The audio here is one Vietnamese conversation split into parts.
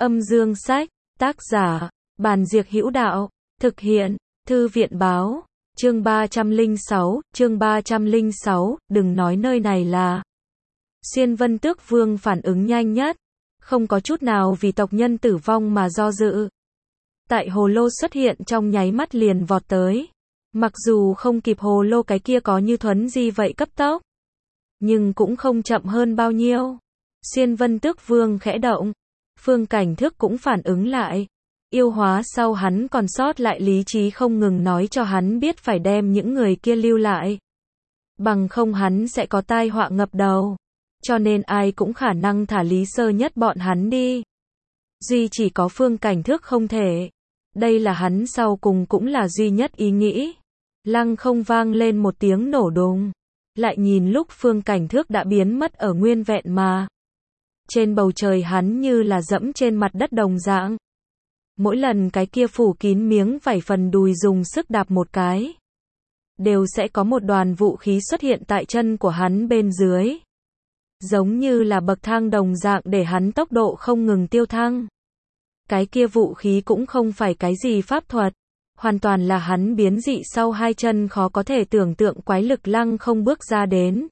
Âm dương sách, tác giả, Bàn Diệc Hữu Đạo, thực hiện, Thư viện báo, chương 306, đừng nói nơi này là. Xuyên Vân Tước Vương phản ứng nhanh nhất, không có chút nào vì tộc nhân tử vong mà do dự. Tại hồ lô xuất hiện trong nháy mắt liền vọt tới. Mặc dù không kịp hồ lô cái kia có như thuấn di vậy cấp tốc, nhưng cũng không chậm hơn bao nhiêu. Xuyên Vân Tước Vương khẽ động, Phương Cảnh Thước cũng phản ứng lại. Yêu hóa sau hắn còn sót lại lý trí không ngừng nói cho hắn biết phải đem những người kia lưu lại. Bằng không hắn sẽ có tai họa ngập đầu. Cho nên ai cũng khả năng thả Lý Sơ Nhất bọn hắn đi. Duy chỉ có Phương Cảnh Thước không thể. Đây là hắn sau cùng cũng là duy nhất ý nghĩ. Lăng không vang lên một tiếng nổ đùng. Lại nhìn lúc Phương Cảnh Thước đã biến mất ở nguyên vẹn mà. Trên bầu trời hắn như là dẫm trên mặt đất đồng dạng. Mỗi lần cái kia phủ kín miếng vảy phần đùi dùng sức đạp một cái, đều sẽ có một đoàn vũ khí xuất hiện tại chân của hắn bên dưới. Giống như là bậc thang đồng dạng để hắn tốc độ không ngừng tiêu thăng. Cái kia vũ khí cũng không phải cái gì pháp thuật, hoàn toàn là hắn biến dị sau hai chân khó có thể tưởng tượng quái lực lăng không bước ra đến.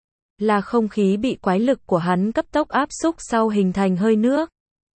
Là không khí bị quái lực của hắn cấp tốc áp xúc sau hình thành hơi nước.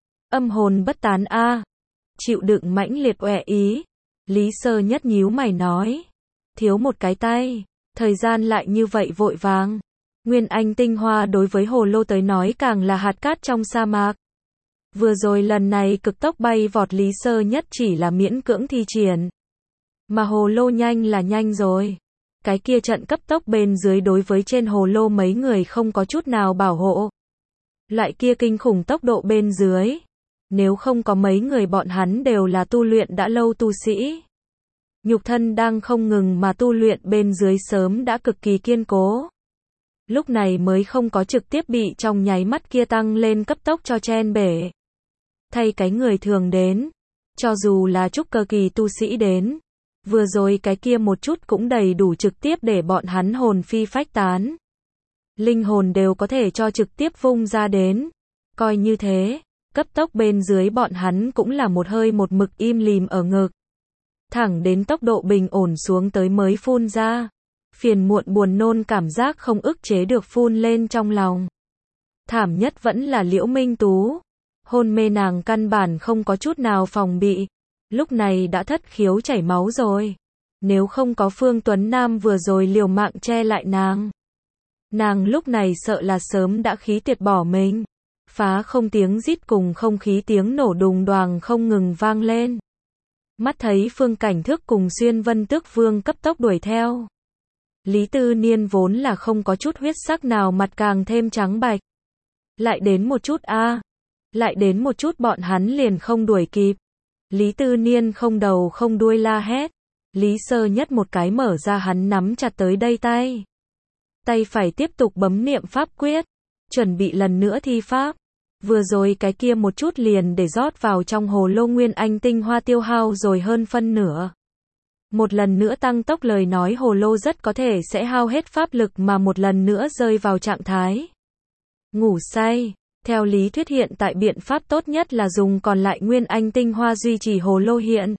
Âm hồn bất tán a. Chịu đựng mãnh liệt oẻ ý. Lý Sơ Nhất nhíu mày nói. Thiếu một cái tay. Thời gian lại như vậy vội vàng. Nguyên Anh tinh hoa đối với hồ lô tới nói càng là hạt cát trong sa mạc. Vừa rồi lần này cực tốc bay vọt Lý Sơ Nhất chỉ là miễn cưỡng thi triển. Mà hồ lô nhanh là nhanh rồi. Cái kia trận cấp tốc bên dưới đối với trên hồ lô mấy người không có chút nào bảo hộ. Loại kia kinh khủng tốc độ bên dưới. Nếu không có mấy người bọn hắn đều là tu luyện đã lâu tu sĩ. Nhục thân đang không ngừng mà tu luyện bên dưới sớm đã cực kỳ kiên cố. Lúc này mới không có trực tiếp bị trong nháy mắt kia tăng lên cấp tốc cho chen bể. Thay cái người thường đến. Cho dù là trúc cơ kỳ tu sĩ đến. Vừa rồi cái kia một chút cũng đầy đủ trực tiếp để bọn hắn hồn phi phách tán. Linh hồn đều có thể cho trực tiếp vung ra đến. Coi như thế, cấp tốc bên dưới bọn hắn cũng là một hơi một mực im lìm ở ngực. Thẳng đến tốc độ bình ổn xuống tới mới phun ra. Phiền muộn buồn nôn cảm giác không ức chế được phun lên trong lòng. Thảm nhất vẫn là Liễu Minh Tú. Hôn mê nàng căn bản không có chút nào phòng bị. Lúc này đã thất khiếu chảy máu rồi. Nếu không có Phương Tuấn Nam vừa rồi liều mạng che lại nàng. Nàng lúc này sợ là sớm đã khí tiệt bỏ mình. Phá không tiếng rít cùng không khí tiếng nổ đùng đoàng không ngừng vang lên. Mắt thấy Phương Cảnh Thước cùng Xuyên Vân Tước Vương cấp tốc đuổi theo. Lý Tư Niên vốn là không có chút huyết sắc nào mặt càng thêm trắng bạch. Lại đến một chút a, lại đến một chút bọn hắn liền không đuổi kịp. Lý Tư Niên không đầu không đuôi la hét. Lý Sơ Nhất một cái mở ra hắn nắm chặt tới đây tay. Tay phải tiếp tục bấm niệm pháp quyết. Chuẩn bị lần nữa thi pháp. Vừa rồi cái kia một chút liền để rót vào trong hồ lô Nguyên Anh tinh hoa tiêu hao rồi hơn phân nửa. Một lần nữa tăng tốc lời nói hồ lô rất có thể sẽ hao hết pháp lực mà một lần nữa rơi vào trạng thái ngủ say. Theo lý thuyết hiện tại biện pháp tốt nhất là dùng còn lại Nguyên Anh tinh hoa duy trì hồ lô hiện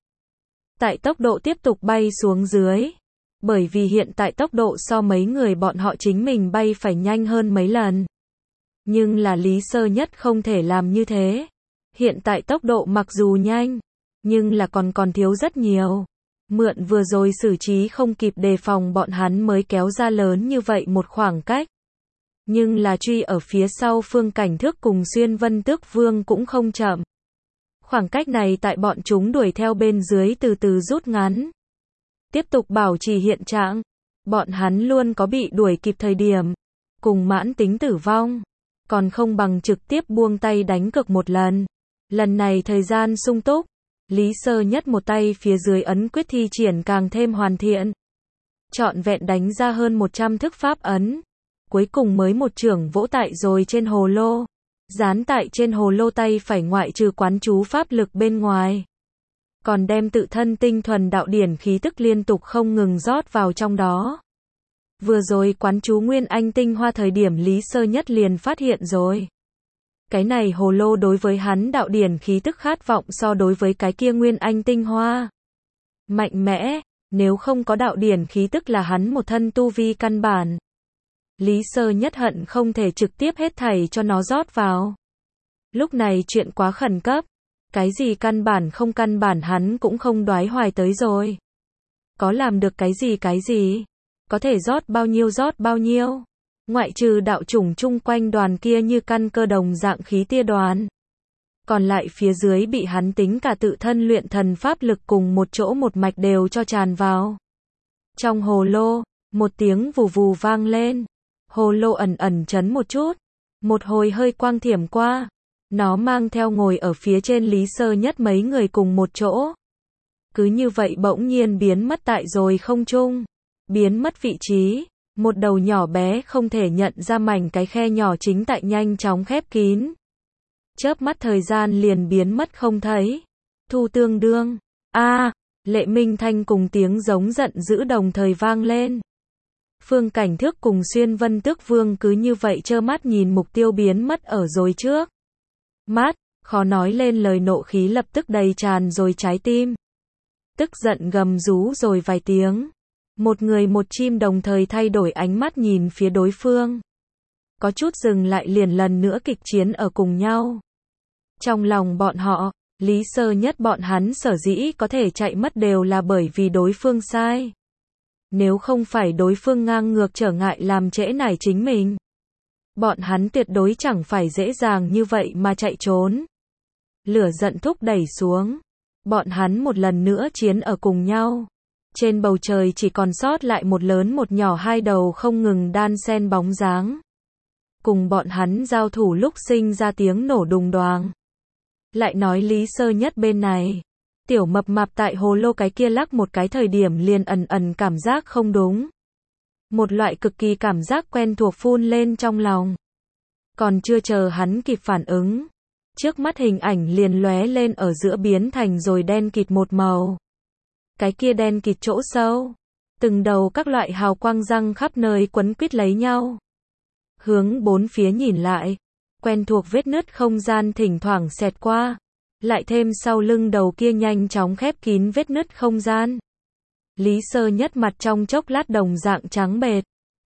tại tốc độ tiếp tục bay xuống dưới. Bởi vì hiện tại tốc độ so mấy người bọn họ chính mình bay phải nhanh hơn mấy lần. Nhưng là Lý Sơ Nhất không thể làm như thế. Hiện tại tốc độ mặc dù nhanh, nhưng là còn thiếu rất nhiều. Mượn vừa rồi xử trí không kịp đề phòng bọn hắn mới kéo ra lớn như vậy một khoảng cách. Nhưng là truy ở phía sau Phương Cảnh Thước cùng Xuyên Vân Tước Vương cũng không chậm. Khoảng cách này tại bọn chúng đuổi theo bên dưới từ từ rút ngắn. Tiếp tục bảo trì hiện trạng. Bọn hắn luôn có bị đuổi kịp thời điểm. Cùng mãn tính tử vong. Còn không bằng trực tiếp buông tay đánh cược một lần. Lần này thời gian sung túc. Lý Sơ Nhất một tay phía dưới ấn quyết thi triển càng thêm hoàn thiện. Trọn vẹn đánh ra hơn 100 thức pháp ấn. Cuối cùng mới một chưởng vỗ tại rồi trên hồ lô. Dán tại trên hồ lô tay phải ngoại trừ quán chú pháp lực bên ngoài. Còn đem tự thân tinh thuần đạo điển khí tức liên tục không ngừng rót vào trong đó. Vừa rồi quán chú Nguyên Anh tinh hoa thời điểm Lý Sơ Nhất liền phát hiện rồi. Cái này hồ lô đối với hắn đạo điển khí tức khát vọng so đối với cái kia nguyên anh tinh hoa mạnh mẽ, nếu không có đạo điển khí tức là hắn một thân tu vi căn bản. Lý Sơ Nhất hận không thể trực tiếp hết thảy cho nó rót vào. Lúc này chuyện quá khẩn cấp, cái gì căn bản hắn cũng không đoái hoài tới rồi. Có làm được cái gì, có thể rót bao nhiêu. Ngoại trừ đạo chủng chung quanh đoàn kia như căn cơ đồng dạng khí tia đoàn. Còn lại phía dưới bị hắn tính cả tự thân luyện thần pháp lực cùng một chỗ một mạch đều cho tràn vào. Trong hồ lô, một tiếng vù vù vang lên. Hồ lô ẩn chấn một chút. Một hồi hơi quang thiểm qua. Nó mang theo ngồi ở phía trên Lý Sơ Nhất mấy người cùng một chỗ. Cứ như vậy bỗng nhiên biến mất tại rồi không trung. Biến mất vị trí. Một đầu nhỏ bé không thể nhận ra mảnh cái khe nhỏ chính tại nhanh chóng khép kín. Chớp mắt thời gian liền biến mất không thấy. Thu tương đương. Lệ Minh Thanh cùng tiếng giống giận dữ đồng thời vang lên. Phương Cảnh Thước cùng Xuyên Vân Tước Vương cứ như vậy trơ mắt nhìn mục tiêu biến mất ở rồi trước mắt, khó nói lên lời, nộ khí lập tức đầy tràn rồi trái tim. Tức giận gầm rú rồi vài tiếng. Một người một chim đồng thời thay đổi ánh mắt nhìn phía đối phương. Có chút dừng lại liền lần nữa kịch chiến ở cùng nhau. Trong lòng bọn họ, Lý Sơ Nhất bọn hắn sở dĩ có thể chạy mất đều là bởi vì đối phương sai. Nếu không phải đối phương ngang ngược trở ngại làm trễ nải chính mình, bọn hắn tuyệt đối chẳng phải dễ dàng như vậy mà chạy trốn. Lửa giận thúc đẩy xuống. Bọn hắn một lần nữa chiến ở cùng nhau. Trên bầu trời chỉ còn sót lại một lớn một nhỏ hai đầu không ngừng đan xen bóng dáng. Cùng bọn hắn giao thủ lúc sinh ra tiếng nổ đùng đoàng. Lại nói Lý Sơ Nhất bên này. Tiểu mập mạp tại hồ lô cái kia lắc một cái thời điểm liền ẩn cảm giác không đúng. Một loại cực kỳ cảm giác quen thuộc phun lên trong lòng. Còn chưa chờ hắn kịp phản ứng. Trước mắt hình ảnh liền lóe lên ở giữa biến thành rồi đen kịt một màu. Cái kia đen kịt chỗ sâu. Từng đầu các loại hào quang răng khắp nơi quấn quýt lấy nhau. Hướng bốn phía nhìn lại. Quen thuộc vết nứt không gian thỉnh thoảng xẹt qua. Lại thêm sau lưng đầu kia nhanh chóng khép kín vết nứt không gian. Lý Sơ Nhất mặt trong chốc lát đồng dạng trắng bệch.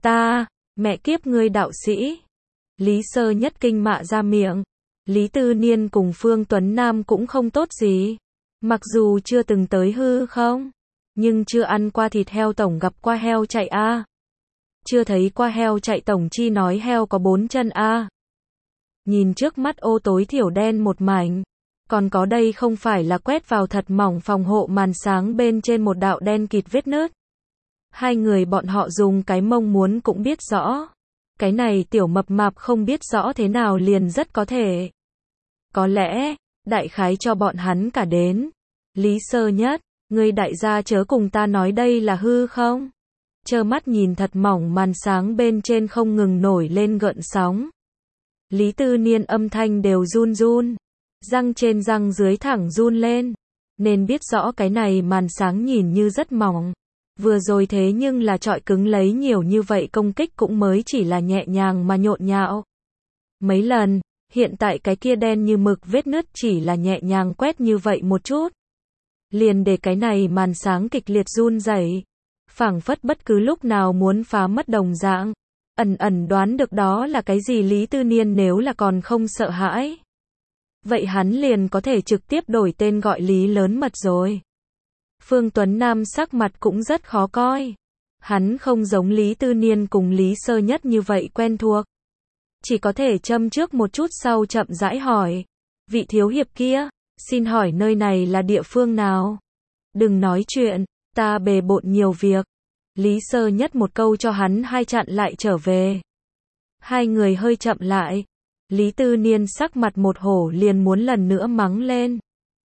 Mẹ kiếp ngươi đạo sĩ. Lý Sơ Nhất kinh mạ ra miệng. Lý Tư Niên cùng Phương Tuấn Nam cũng không tốt gì. Mặc dù chưa từng tới hư không, nhưng chưa ăn qua thịt heo tổng gặp qua heo chạy chưa thấy qua heo chạy tổng chi nói heo có 4 chân Nhìn trước mắt ô tối thiểu đen một mảnh. Còn có đây không phải là quét vào thật mỏng phòng hộ màn sáng bên trên một đạo đen kịt vết nứt. Hai người bọn họ dùng cái mông muốn cũng biết rõ. Cái này tiểu mập mạp không biết rõ thế nào liền rất có thể. Có lẽ, đại khái cho bọn hắn cả đến. Lý Sơ Nhất, ngươi đại gia chớ cùng ta nói đây là hư không? Trơ mắt nhìn thật mỏng màn sáng bên trên không ngừng nổi lên gợn sóng. Lý Tư Niên âm thanh đều run run. Răng trên răng dưới thẳng run lên. Nên biết rõ cái này màn sáng nhìn như rất mỏng. Vừa rồi thế nhưng là trọi cứng lấy nhiều như vậy công kích cũng mới chỉ là nhẹ nhàng mà nhộn nhạo. Mấy lần, hiện tại cái kia đen như mực vết nứt chỉ là nhẹ nhàng quét như vậy một chút. Liền để cái này màn sáng kịch liệt run rẩy, phảng phất bất cứ lúc nào muốn phá mất đồng dạng. Ẩn đoán được đó là cái gì Lý Tư Niên nếu là còn không sợ hãi. Vậy hắn liền có thể trực tiếp đổi tên gọi Lý lớn mật rồi. Phương Tuấn Nam sắc mặt cũng rất khó coi. Hắn không giống Lý Tư Niên cùng Lý Sơ Nhất như vậy quen thuộc. Chỉ có thể châm trước một chút sau chậm rãi hỏi. Vị thiếu hiệp kia, xin hỏi nơi này là địa phương nào? Đừng nói chuyện, ta bề bộn nhiều việc. Lý Sơ Nhất một câu cho hắn hai chặn lại trở về. Hai người hơi chậm lại. Lý Tư Niên sắc mặt một hổ liền muốn lần nữa mắng lên.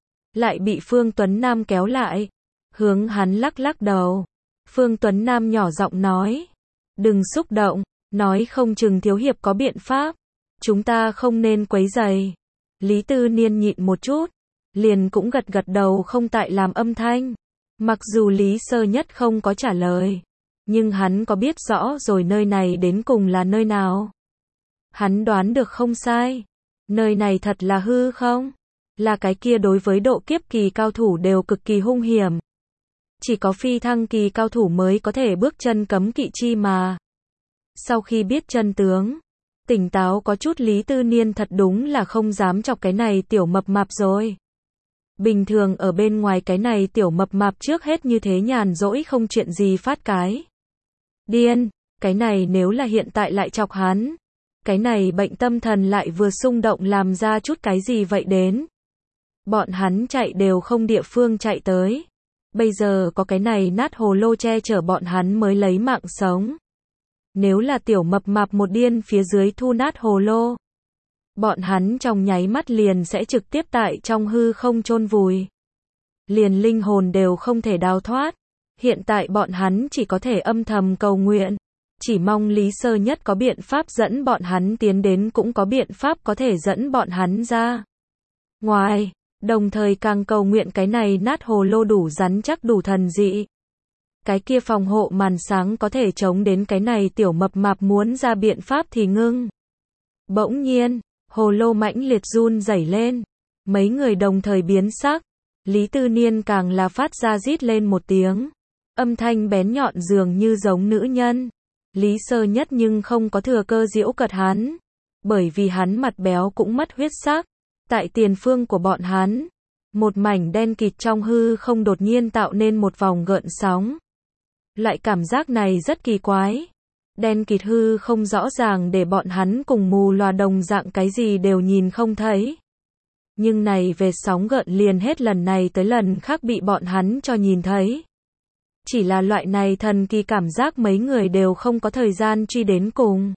Lại bị Phương Tuấn Nam kéo lại. Hướng hắn lắc lắc đầu. Phương Tuấn Nam nhỏ giọng nói. Đừng xúc động, nói không chừng thiếu hiệp có biện pháp. Chúng ta không nên quấy rầy. Lý Tư Niên nhịn một chút. Liền cũng gật gật đầu không tại làm âm thanh. Mặc dù Lý Sơ Nhất không có trả lời. Nhưng hắn có biết rõ rồi nơi này đến cùng là nơi nào. Hắn đoán được không sai. Nơi này thật là hư không? Là cái kia đối với độ kiếp kỳ cao thủ đều cực kỳ hung hiểm. Chỉ có phi thăng kỳ cao thủ mới có thể bước chân cấm kỵ chi mà. Sau khi biết chân tướng, tỉnh táo có chút Lý Tư Niên thật đúng là không dám chọc cái này tiểu mập mạp rồi. Bình thường ở bên ngoài cái này tiểu mập mạp trước hết như thế nhàn rỗi không chuyện gì phát cái điên, cái này nếu là hiện tại lại chọc hắn, cái này bệnh tâm thần lại vừa xung động làm ra chút cái gì vậy đến. Bọn hắn chạy đều không địa phương chạy tới. Bây giờ có cái này nát hồ lô che chở bọn hắn mới lấy mạng sống. Nếu là tiểu mập mạp một điên phía dưới thu nát hồ lô, bọn hắn trong nháy mắt liền sẽ trực tiếp tại trong hư không chôn vùi. Liền linh hồn đều không thể đào thoát. Hiện tại bọn hắn chỉ có thể âm thầm cầu nguyện. Chỉ mong Lý Sơ Nhất có biện pháp dẫn bọn hắn tiến đến, cũng có biện pháp có thể dẫn bọn hắn ra ngoài. Đồng thời càng cầu nguyện cái này nát hồ lô đủ rắn chắc đủ thần dị. Cái kia phòng hộ màn sáng có thể chống đến cái này tiểu mập mạp muốn ra biện pháp thì ngưng. Bỗng nhiên, hồ lô mãnh liệt run rẩy lên. Mấy người đồng thời biến sắc. Lý Tư Niên càng là phát ra rít lên một tiếng. Âm thanh bén nhọn dường như giống nữ nhân. Lý Sơ Nhất nhưng không có thừa cơ giễu cợt hắn. Bởi vì hắn mặt béo cũng mất huyết sắc. Tại tiền phương của bọn hắn, một mảnh đen kịt trong hư không đột nhiên tạo nên một vòng gợn sóng. Loại cảm giác này rất kỳ quái. Đen kịt hư không rõ ràng để bọn hắn cùng mù lòa đồng dạng cái gì đều nhìn không thấy. Nhưng này về sóng gợn liền hết lần này tới lần khác bị bọn hắn cho nhìn thấy. Chỉ là loại này thần kỳ cảm giác mấy người đều không có thời gian truy đến cùng.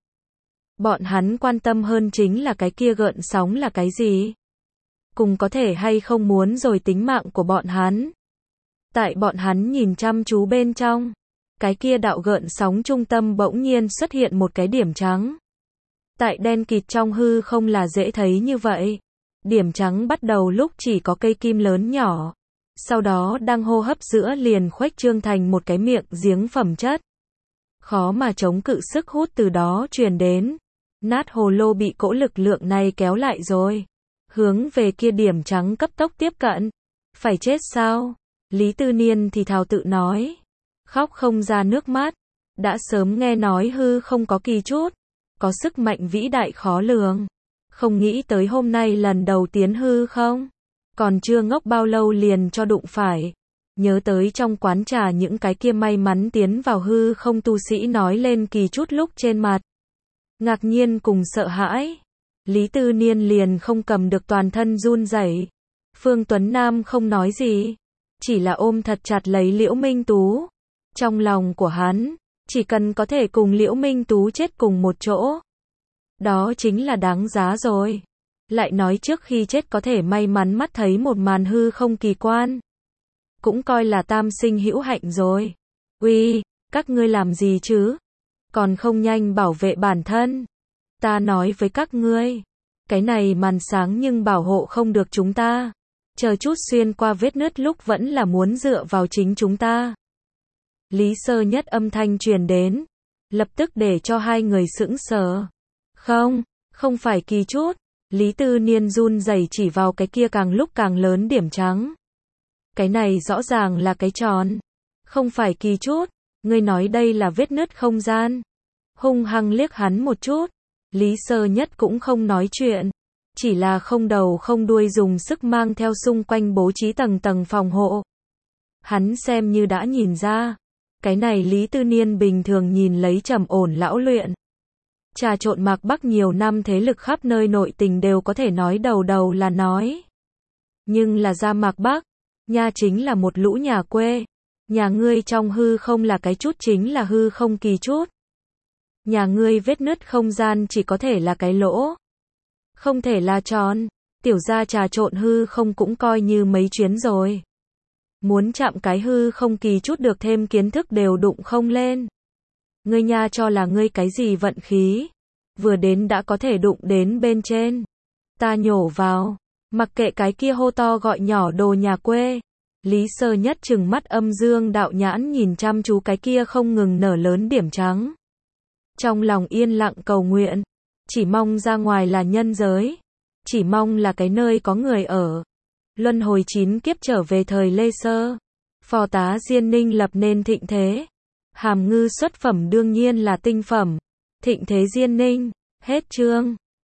Bọn hắn quan tâm hơn chính là cái kia gợn sóng là cái gì. Cùng có thể hay không muốn rồi tính mạng của bọn hắn. Tại bọn hắn nhìn chăm chú bên trong, cái kia đạo gợn sóng trung tâm bỗng nhiên xuất hiện một cái điểm trắng. Tại đen kịt trong hư không là dễ thấy như vậy. Điểm trắng bắt đầu lúc chỉ có cây kim lớn nhỏ. Sau đó đang hô hấp giữa liền khuếch trương thành một cái miệng giếng phẩm chất. Khó mà chống cự sức hút từ đó truyền đến. Nát hồ lô bị cỗ lực lượng này kéo lại rồi. Hướng về kia điểm trắng cấp tốc tiếp cận. Phải chết sao? Lý Tư Niên thì thào tự nói. Khóc không ra nước mắt. Đã sớm nghe nói hư không có kỳ chút. Có sức mạnh vĩ đại khó lường. Không nghĩ tới hôm nay lần đầu tiến hư không. Còn chưa ngốc bao lâu liền cho đụng phải. Nhớ tới trong quán trà những cái kia may mắn tiến vào hư không tu sĩ nói lên kỳ chút lúc trên mặt. Ngạc nhiên cùng sợ hãi. Lý Tư Niên liền không cầm được toàn thân run rẩy. Phương Tuấn Nam không nói gì. Chỉ là ôm thật chặt lấy Liễu Minh Tú. Trong lòng của hắn, chỉ cần có thể cùng Liễu Minh Tú chết cùng một chỗ. Đó chính là đáng giá rồi. Lại nói trước khi chết có thể may mắn mắt thấy một màn hư không kỳ quan. Cũng coi là tam sinh hữu hạnh rồi. Uy, các ngươi làm gì chứ? Còn không nhanh bảo vệ bản thân. Ta nói với các ngươi, cái này màn sáng nhưng bảo hộ không được chúng ta. Chờ chút xuyên qua vết nứt lúc vẫn là muốn dựa vào chính chúng ta. Lý Sơ Nhất âm thanh truyền đến, lập tức để cho hai người sững sờ. Không phải kỳ chút. Lý Tư Niên run rẩy chỉ vào cái kia càng lúc càng lớn điểm trắng. Cái này rõ ràng là cái tròn. Không phải kỳ chút. Ngươi nói đây là vết nứt không gian. Hung hăng liếc hắn một chút. Lý Sơ Nhất cũng không nói chuyện. Chỉ là không đầu không đuôi dùng sức mang theo xung quanh bố trí tầng tầng phòng hộ. Hắn xem như đã nhìn ra. Cái này Lý Tư Niên bình thường nhìn lấy trầm ổn lão luyện. Trà trộn Mạc Bắc nhiều năm thế lực khắp nơi nội tình đều có thể nói đầu đầu là nói. Nhưng là ra Mạc Bắc, nha chính là một lũ nhà quê. Nhà ngươi trong hư không là cái chút chính là hư không kỳ chút. Nhà ngươi vết nứt không gian chỉ có thể là cái lỗ. Không thể là tròn. Tiểu gia trà trộn hư không cũng coi như mấy chuyến rồi. Muốn chạm cái hư không kỳ chút được thêm kiến thức đều đụng không lên. Ngươi nha cho là ngươi cái gì vận khí. Vừa đến đã có thể đụng đến bên trên. Ta nhổ vào. Mặc kệ cái kia hô to gọi nhỏ đồ nhà quê. Lý Sơ Nhất trừng mắt âm dương đạo nhãn nhìn chăm chú cái kia không ngừng nở lớn điểm trắng. Trong lòng yên lặng cầu nguyện. Chỉ mong ra ngoài là nhân giới. Chỉ mong là cái nơi có người ở. Luân hồi 9 kiếp trở về thời Lê Sơ. Phò tá Diên Ninh lập nên thịnh thế. Hàm ngư xuất phẩm đương nhiên là tinh phẩm. Thịnh thế Diên Ninh. Hết chương.